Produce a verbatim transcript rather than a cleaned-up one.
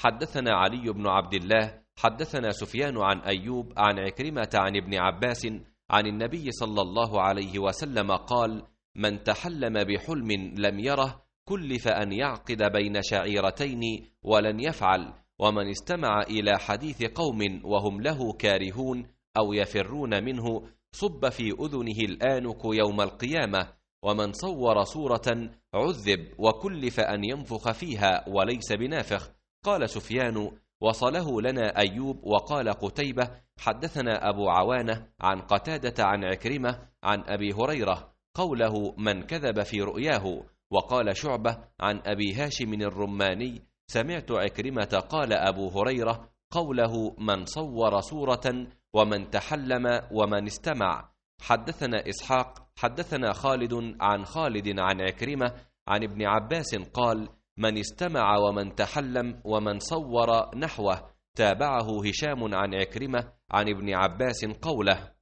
حدثنا علي بن عبد الله حدثنا سفيان عن أيوب عن عكرمة عن ابن عباس عن النبي صلى الله عليه وسلم قال: من تحلم بحلم لم يره كلف أن يعقد بين شعيرتين ولن يفعل، ومن استمع إلى حديث قوم وهم له كارهون أو يفرون منه صب في أذنه الآنك يوم القيامة، ومن صور صورة عذب وكلف أن ينفخ فيها وليس بنافخ. قال سفيان: وصله لنا أيوب. وقال قتيبة: حدثنا أبو عوانة عن قتادة عن عكرمة عن أبي هريرة قوله: من كذب في رؤياه. وقال شعبة عن أبي هاشم الرماني: سمعت عكرمة قال أبو هريرة قوله: من صور صورة ومن تحلم ومن استمع. حدثنا إسحاق حدثنا خالد عن خالد عن عكرمة عن ابن عباس قال: من استمع ومن تحلم ومن صور نحوه. تابعه هشام عن عكرمة عن ابن عباس قوله.